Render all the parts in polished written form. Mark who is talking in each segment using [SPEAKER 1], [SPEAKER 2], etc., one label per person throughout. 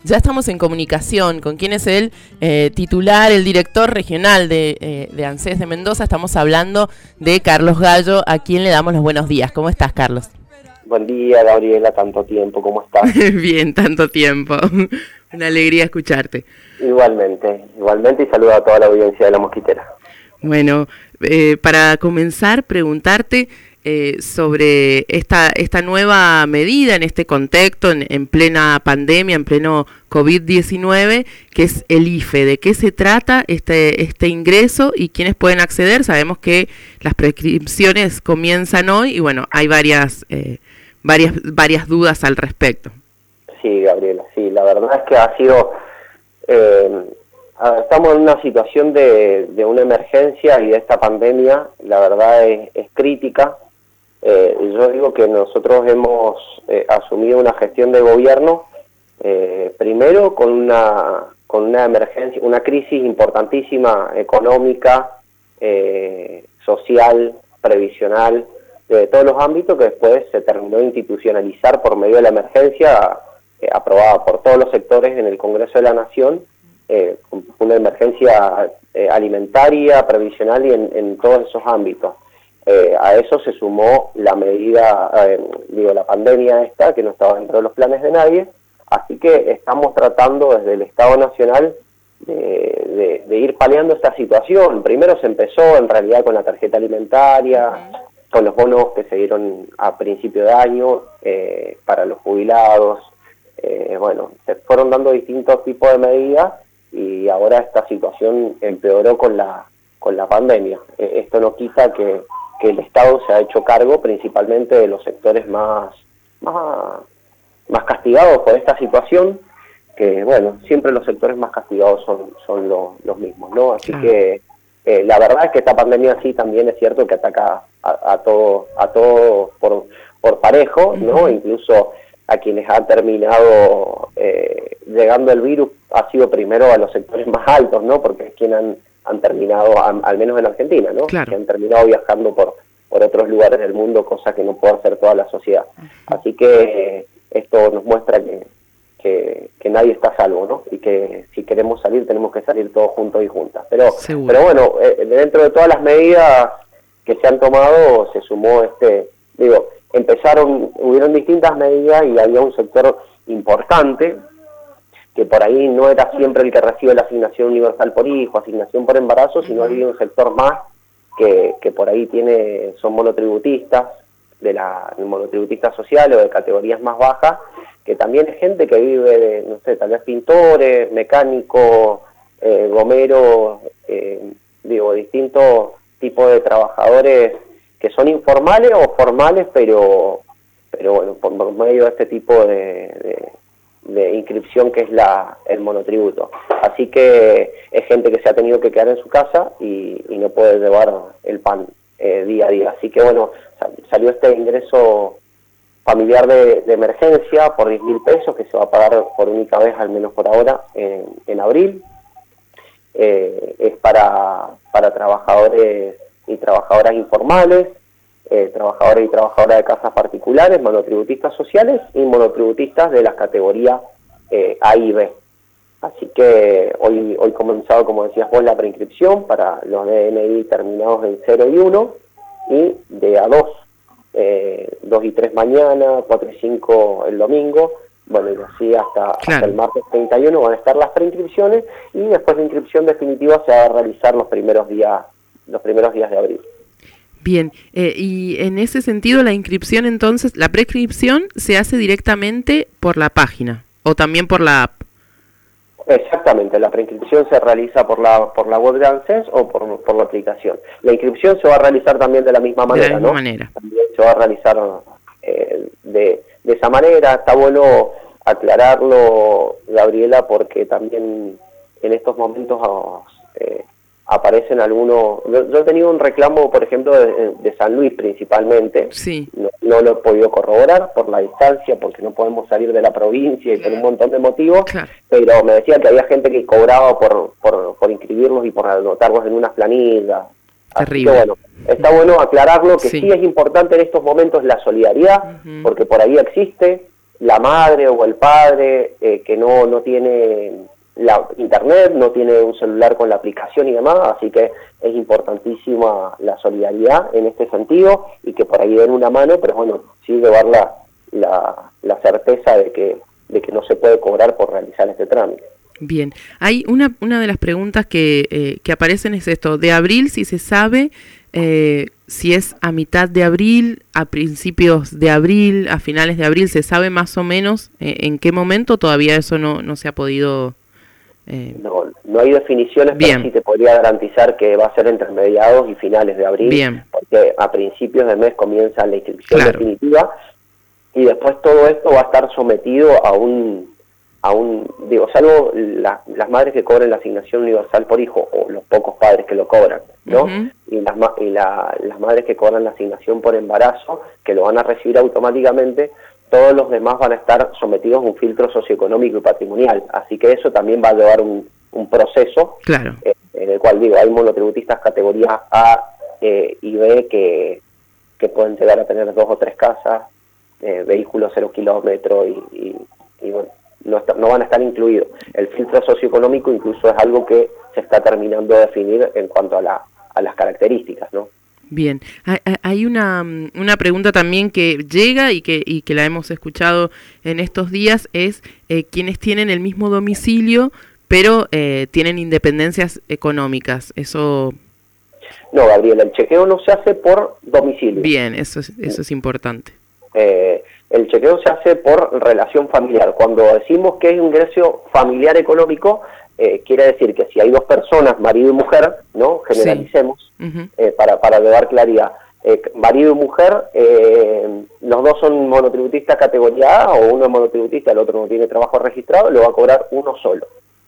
[SPEAKER 1] ya estamos en comunicación con quien es el titular, el director regional de ANSES de Mendoza. Estamos hablando de Carlos Gallo, a quien le damos los buenos días. ¿Cómo estás, Carlos?
[SPEAKER 2] Buen día, Gabriela, tanto tiempo, ¿cómo estás?
[SPEAKER 1] Bien, tanto tiempo. Una alegría escucharte.
[SPEAKER 2] Igualmente, y saludo a toda la audiencia de La Mosquitera.
[SPEAKER 1] Bueno, para comenzar, preguntarte sobre esta nueva medida en este contexto, en plena pandemia, en pleno COVID-19, que es el IFE. ¿De qué se trata este ingreso y quiénes pueden acceder? Sabemos que las prescripciones comienzan hoy y bueno, hay varias dudas al respecto.
[SPEAKER 2] Sí, Gabriela, sí, la verdad es que ha sido... estamos en una situación de una emergencia y de esta pandemia, la verdad es crítica. Yo digo que nosotros hemos asumido una gestión de gobierno, primero con una emergencia, una crisis importantísima económica, social, previsional, de todos los ámbitos, que después se terminó de institucionalizar por medio de la emergencia aprobada por todos los sectores en el Congreso de la Nación, una emergencia alimentaria, previsional y en todos esos ámbitos. A eso se sumó la medida, la pandemia esta, que no estaba dentro de los planes de nadie, así que estamos tratando desde el Estado Nacional de ir paliando esta situación. Primero se empezó en realidad con la tarjeta alimentaria, con los bonos que se dieron a principio de año para los jubilados. Se fueron dando distintos tipos de medidas y ahora esta situación empeoró con la pandemia. Esto no quita que el Estado se ha hecho cargo principalmente de los sectores más castigados por esta situación, que siempre los sectores más castigados son los mismos, ¿no? Así que la verdad es que esta pandemia sí también es cierto que ataca a todos por parejo, ¿no? Incluso a quienes han terminado llegando el virus ha sido primero a los sectores más altos, ¿no? Porque es quien han terminado, al menos en Argentina, ¿no?
[SPEAKER 1] Claro.
[SPEAKER 2] Que han terminado viajando por otros lugares del mundo, cosa que no puede hacer toda la sociedad. Así que esto nos muestra que nadie está a salvo, ¿no? Y que si queremos salir, tenemos que salir todos juntos y juntas. Pero bueno, dentro de todas las medidas que se han tomado, se sumó hubieron distintas medidas y había un sector importante que por ahí no era siempre el que recibe la asignación universal por hijo, asignación por embarazo, sino había un sector más que por ahí son monotributistas, monotributistas sociales o de categorías más bajas, que también es gente que vive de, tal vez pintores, mecánicos, gomeros, distintos tipos de trabajadores que son informales o formales, pero bueno, por medio de este tipo de inscripción que es el monotributo. Así que es gente que se ha tenido que quedar en su casa y no puede llevar el pan día a día. Así que bueno, salió este ingreso familiar de emergencia por 10.000 pesos que se va a pagar por única vez, al menos por ahora, en abril. Es para trabajadores y trabajadoras informales, trabajadores y trabajadoras de casas particulares, monotributistas sociales y monotributistas de las categorías A y B. Así que hoy comenzado, como decías vos, la preinscripción para los DNI terminados en 0 y 1 y de a 2, 2 y 3 mañana, 4 y 5 el domingo. Bueno, y así hasta el martes 31 van a estar las preinscripciones y después la inscripción definitiva se va a realizar los primeros días de abril.
[SPEAKER 1] Bien, y en ese sentido la inscripción entonces, la prescripción se hace directamente por la página o también por la app.
[SPEAKER 2] Exactamente, la preinscripción se realiza por la web de ANSES o por la aplicación. La inscripción se va a realizar también de la misma manera,
[SPEAKER 1] de la misma manera.
[SPEAKER 2] También se va a realizar de esa manera. Está bueno aclararlo, Gabriela, porque también en estos momentos aparecen algunos... Yo he tenido un reclamo, por ejemplo, de San Luis principalmente.
[SPEAKER 1] Sí.
[SPEAKER 2] No lo he podido corroborar por la distancia, porque no podemos salir de la provincia y por un montón de motivos,
[SPEAKER 1] claro.
[SPEAKER 2] Pero me decía que había gente que cobraba por inscribirlos y por anotarlos en unas planillas.
[SPEAKER 1] Terrible.
[SPEAKER 2] Así que bueno, está bueno aclararlo, que sí es importante en estos momentos la solidaridad, porque por ahí existe, la madre o el padre que no tiene la internet, no tiene un celular con la aplicación y demás, así que es importantísima la solidaridad en este sentido y que por ahí den una mano, pero bueno, sí llevar la certeza de que no se puede cobrar por realizar este trámite.
[SPEAKER 1] Bien, hay una de las preguntas que aparecen es esto, de abril, si se sabe si es a mitad de abril, a principios de abril, a finales de abril, ¿se sabe más o menos en qué momento? Todavía eso no se ha podido...
[SPEAKER 2] No hay definiciones,
[SPEAKER 1] bien.
[SPEAKER 2] Pero sí te podría garantizar que va a ser entre mediados y finales de abril,
[SPEAKER 1] bien.
[SPEAKER 2] Porque a principios de mes comienza la inscripción definitiva y después todo esto va a estar sometido a un digo, salvo las madres que cobren la asignación universal por hijo o los pocos padres que lo cobran, ¿no? Y las madres que cobran la asignación por embarazo, que lo van a recibir automáticamente, todos los demás van a estar sometidos a un filtro socioeconómico y patrimonial, así que eso también va a llevar un proceso en el cual, digo, hay monotributistas categorías A y B que pueden llegar a tener 2 o 3 casas, vehículos 0 kilómetros y bueno, no van a estar incluidos. El filtro socioeconómico incluso es algo que se está terminando de definir en cuanto a las características, ¿no?
[SPEAKER 1] Bien, hay una pregunta también que llega y que la hemos escuchado en estos días, es quienes tienen el mismo domicilio, pero tienen independencias económicas. Eso...
[SPEAKER 2] No, Gabriela, el chequeo no se hace por domicilio.
[SPEAKER 1] Bien, eso es importante.
[SPEAKER 2] El chequeo se hace por relación familiar. Cuando decimos que es ingreso familiar económico, quiere decir que si hay 2 personas, marido y mujer, ¿no? Generalicemos, para dar claridad. Marido y mujer, los dos son monotributistas categoría A, o uno es monotributista, el otro no tiene trabajo registrado, lo va a cobrar uno solo.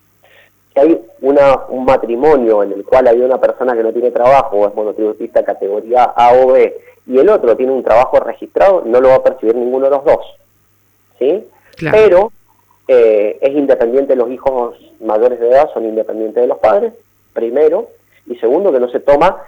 [SPEAKER 2] Si hay un matrimonio en el cual hay una persona que no tiene trabajo, o es monotributista categoría A o B, y el otro tiene un trabajo registrado, no lo va a percibir ninguno de los dos, ¿sí? Claro. Pero es independiente, los hijos mayores de edad son independientes de los padres, primero, y segundo, que no se toma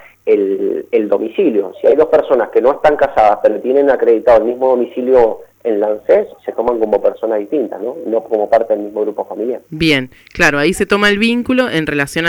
[SPEAKER 2] el domicilio. Si hay 2 personas que no están casadas, pero tienen acreditado el mismo domicilio en la ANSES, se toman como personas distintas, ¿no? No como parte del mismo grupo familiar.
[SPEAKER 1] Bien, claro, ahí se toma el vínculo en relación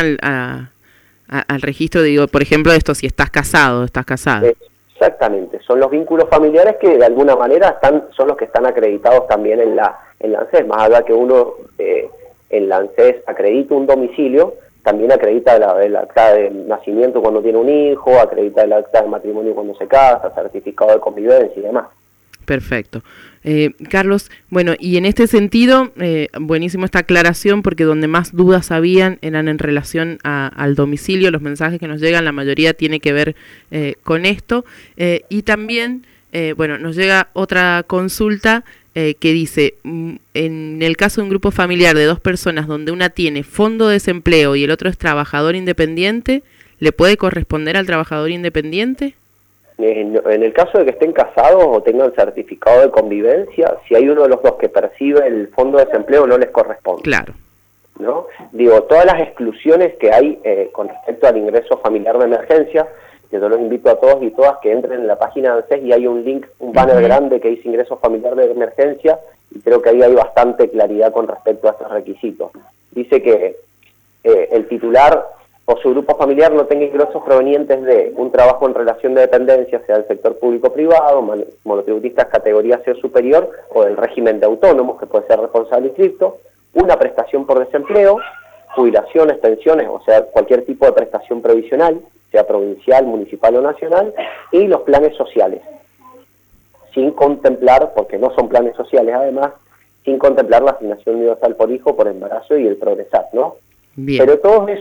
[SPEAKER 1] al registro, digo, por ejemplo, esto, si estás casado, estás casada.
[SPEAKER 2] Exactamente, son los vínculos familiares que de alguna manera son los que están acreditados también en la ANSES, más allá que uno en la ANSES acredita un domicilio, también acredita el acta de nacimiento cuando tiene un hijo, acredita el acta de matrimonio cuando se casa, certificado de convivencia y demás.
[SPEAKER 1] Perfecto. Carlos, bueno, y en este sentido, buenísimo esta aclaración, porque donde más dudas habían eran en relación al domicilio. Los mensajes que nos llegan, la mayoría tiene que ver con esto. Y también, bueno, nos llega otra consulta que dice, en el caso de un grupo familiar de 2 personas donde una tiene fondo de desempleo y el otro es trabajador independiente, ¿le puede corresponder al trabajador independiente?
[SPEAKER 2] En el caso de que estén casados o tengan certificado de convivencia, si hay uno de los dos que percibe el fondo de desempleo, no les corresponde.
[SPEAKER 1] Claro.
[SPEAKER 2] ¿No? Digo, todas las exclusiones que hay con respecto al ingreso familiar de emergencia, que yo los invito a todos y todas que entren en la página de ANSES y hay un link, un banner grande que dice ingreso familiar de emergencia, y creo que ahí hay bastante claridad con respecto a estos requisitos. Dice que el titular o su grupo familiar no tenga ingresos provenientes de un trabajo en relación de dependencia, sea del sector público o privado, monotributistas categoría C o superior, o del régimen de autónomos, que puede ser responsable inscripto, una prestación por desempleo, jubilaciones, pensiones, o sea, cualquier tipo de prestación provisional, sea provincial, municipal o nacional, y los planes sociales, sin contemplar, porque no son planes sociales además, sin contemplar la asignación universal por hijo, por embarazo y el progresar, ¿no? Bien. Pero todos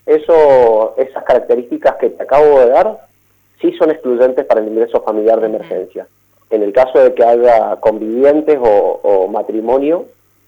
[SPEAKER 2] esas características que te acabo de dar sí son excluyentes para el ingreso familiar de emergencia. En el caso de que haya convivientes o matrimonio,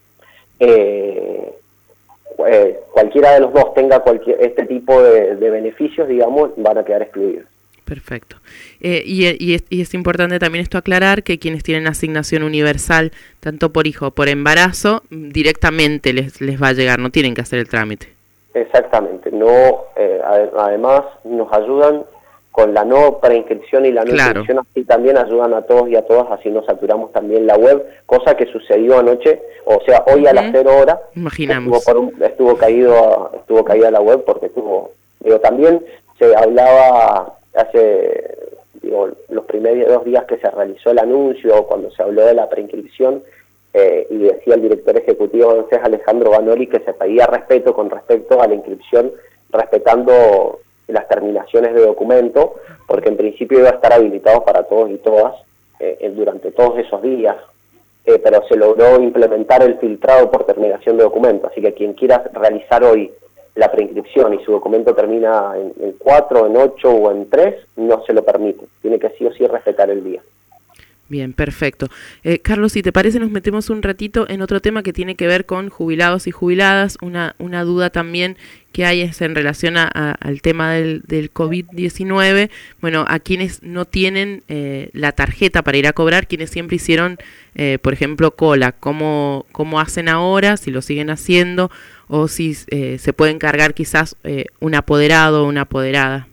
[SPEAKER 2] cualquiera de los dos tenga este tipo de beneficios, digamos, van a quedar excluidos.
[SPEAKER 1] Perfecto. Y es importante también esto aclarar que quienes tienen asignación universal, tanto por hijo o por embarazo, directamente les va a llegar, no tienen que hacer el trámite.
[SPEAKER 2] Exactamente. No, además nos ayudan con la no preinscripción y la no
[SPEAKER 1] Claro.
[SPEAKER 2] inscripción, así también ayudan a todos y a todas, así no saturamos también la web, cosa que sucedió anoche, o sea, hoy a las 0 horas
[SPEAKER 1] Imaginamos.
[SPEAKER 2] estuvo caída la web porque también se hablaba hace, los primeros 2 días que se realizó el anuncio, cuando se habló de la preinscripción, y decía el director ejecutivo entonces Alejandro Banoli que se pedía respeto con respecto a la inscripción, respetando las terminaciones de documento, porque en principio iba a estar habilitado para todos y todas durante todos esos días, pero se logró implementar el filtrado por terminación de documento, así que quien quiera realizar hoy la preinscripción y su documento termina en 4, en 8 o en 3, no se lo permite, tiene que sí o sí respetar el día.
[SPEAKER 1] Bien, perfecto. Carlos, si te parece, nos metemos un ratito en otro tema que tiene que ver con jubilados y jubiladas. Una duda también que hay es en relación al tema del COVID-19. Bueno, a quienes no tienen la tarjeta para ir a cobrar, quienes siempre hicieron, por ejemplo, cola, ¿cómo hacen ahora? Si lo siguen haciendo o si se puede encargar quizás un apoderado o una apoderada.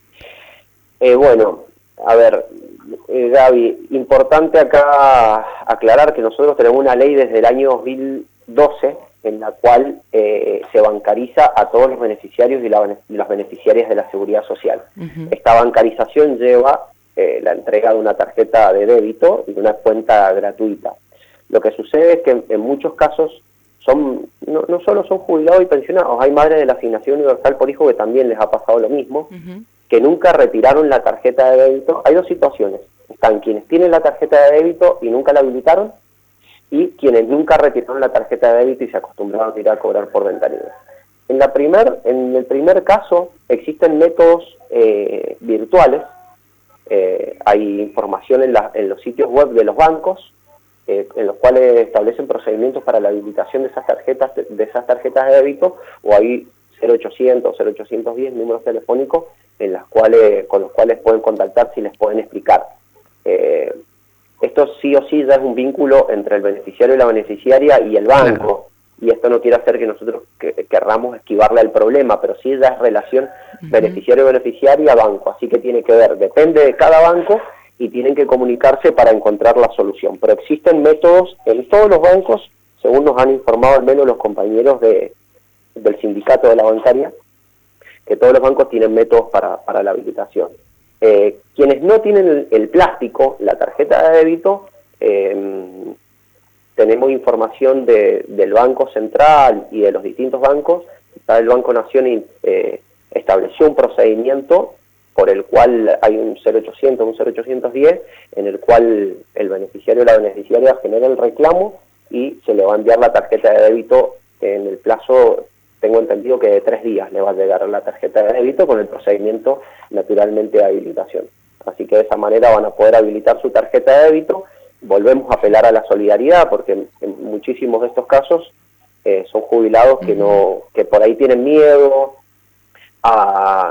[SPEAKER 2] Bueno, a ver, Gaby, importante acá aclarar que nosotros tenemos una ley desde el año 2012 en la cual se bancariza a todos los beneficiarios y las beneficiarias de la Seguridad Social. Uh-huh. Esta bancarización lleva la entrega de una tarjeta de débito y de una cuenta gratuita. Lo que sucede es que en muchos casos no solo son jubilados y pensionados, hay madres de la Asignación Universal por Hijo que también les ha pasado lo mismo, uh-huh, que nunca retiraron la tarjeta de débito. Hay 2 situaciones. Están quienes tienen la tarjeta de débito y nunca la habilitaron, y quienes nunca retiraron la tarjeta de débito y se acostumbraron a ir a cobrar por ventanilla. En el primer caso existen métodos virtuales, hay información en los sitios web de los bancos, en los cuales establecen procedimientos para la habilitación de esas tarjetas de débito, o hay 0800 o 0810 números telefónicos con los cuales pueden contactar si les pueden explicar. Esto sí o sí ya es un vínculo entre el beneficiario y la beneficiaria y el banco, claro, y esto no quiere hacer que nosotros querramos esquivarle al problema, pero sí ya es relación uh-huh, beneficiario-beneficiaria-banco, así que tiene que ver, depende de cada banco y tienen que comunicarse para encontrar la solución. Pero existen métodos en todos los bancos, según nos han informado al menos los compañeros del sindicato de la bancaria, que todos los bancos tienen métodos para la habilitación. Quienes no tienen el plástico, la tarjeta de débito, tenemos información del Banco Central y de los distintos bancos. El Banco Nación estableció un procedimiento por el cual hay un 0800, un 0810, en el cual el beneficiario o la beneficiaria genera el reclamo y se le va a enviar la tarjeta de débito en el plazo, tengo entendido que de 3 días le va a llegar la tarjeta de débito con el procedimiento naturalmente de habilitación. Así que de esa manera van a poder habilitar su tarjeta de débito. Volvemos a apelar a la solidaridad porque en muchísimos de estos casos son jubilados que por ahí tienen miedo a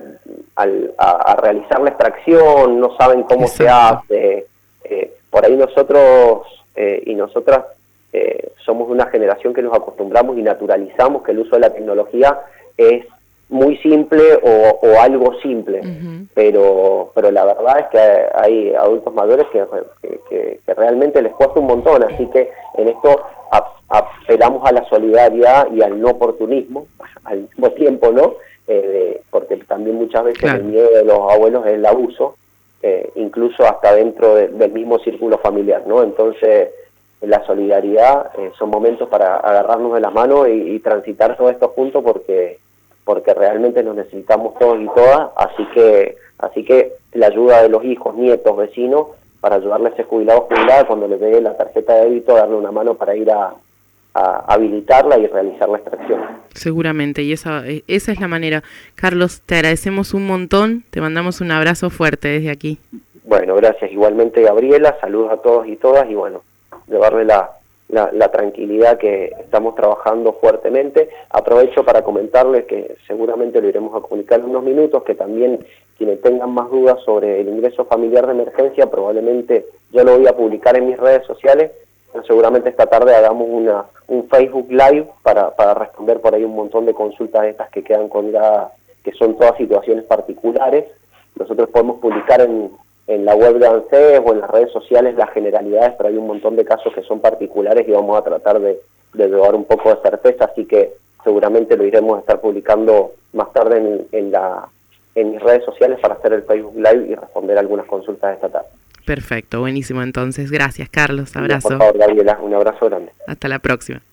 [SPEAKER 2] realizar la extracción, no saben cómo se hace. Por ahí nosotros y nosotras somos una generación que nos acostumbramos y naturalizamos que el uso de la tecnología es muy simple o algo simple, uh-huh, pero la verdad es que hay adultos mayores que realmente les cuesta un montón, así que en esto apelamos a la solidaridad y al no oportunismo al mismo tiempo, ¿no? Porque también muchas veces, claro, el miedo de los abuelos es el abuso, incluso hasta dentro del mismo círculo familiar, ¿no? Entonces la solidaridad son momentos para agarrarnos de las manos y transitar todo esto juntos porque realmente nos necesitamos todos y todas, así que la ayuda de los hijos, nietos, vecinos, para ayudarle a ese jubilado o jubilada cuando le dé la tarjeta de débito, darle una mano para ir a habilitarla y realizar la extracción.
[SPEAKER 1] Seguramente, y esa es la manera. Carlos, te agradecemos un montón, te mandamos un abrazo fuerte desde aquí.
[SPEAKER 2] Bueno, gracias. Igualmente, Gabriela, saludos a todos y todas, y bueno, llevarle la tranquilidad que estamos trabajando fuertemente. Aprovecho para comentarles que seguramente lo iremos a comunicar en unos minutos, que también quienes tengan más dudas sobre el ingreso familiar de emergencia, probablemente yo lo voy a publicar en mis redes sociales, pero seguramente esta tarde hagamos un Facebook Live para responder por ahí un montón de consultas estas que quedan colgadas, que son todas situaciones particulares, nosotros podemos publicar en la web de ANSES o en las redes sociales las generalidades, pero hay un montón de casos que son particulares y vamos a tratar de dar un poco de certeza, así que seguramente lo iremos a estar publicando más tarde en mis redes sociales para hacer el Facebook Live y responder algunas consultas esta tarde.
[SPEAKER 1] Perfecto, buenísimo. Entonces, gracias, Carlos. Abrazo.
[SPEAKER 2] Por favor, Gabriela, un abrazo grande.
[SPEAKER 1] Hasta la próxima.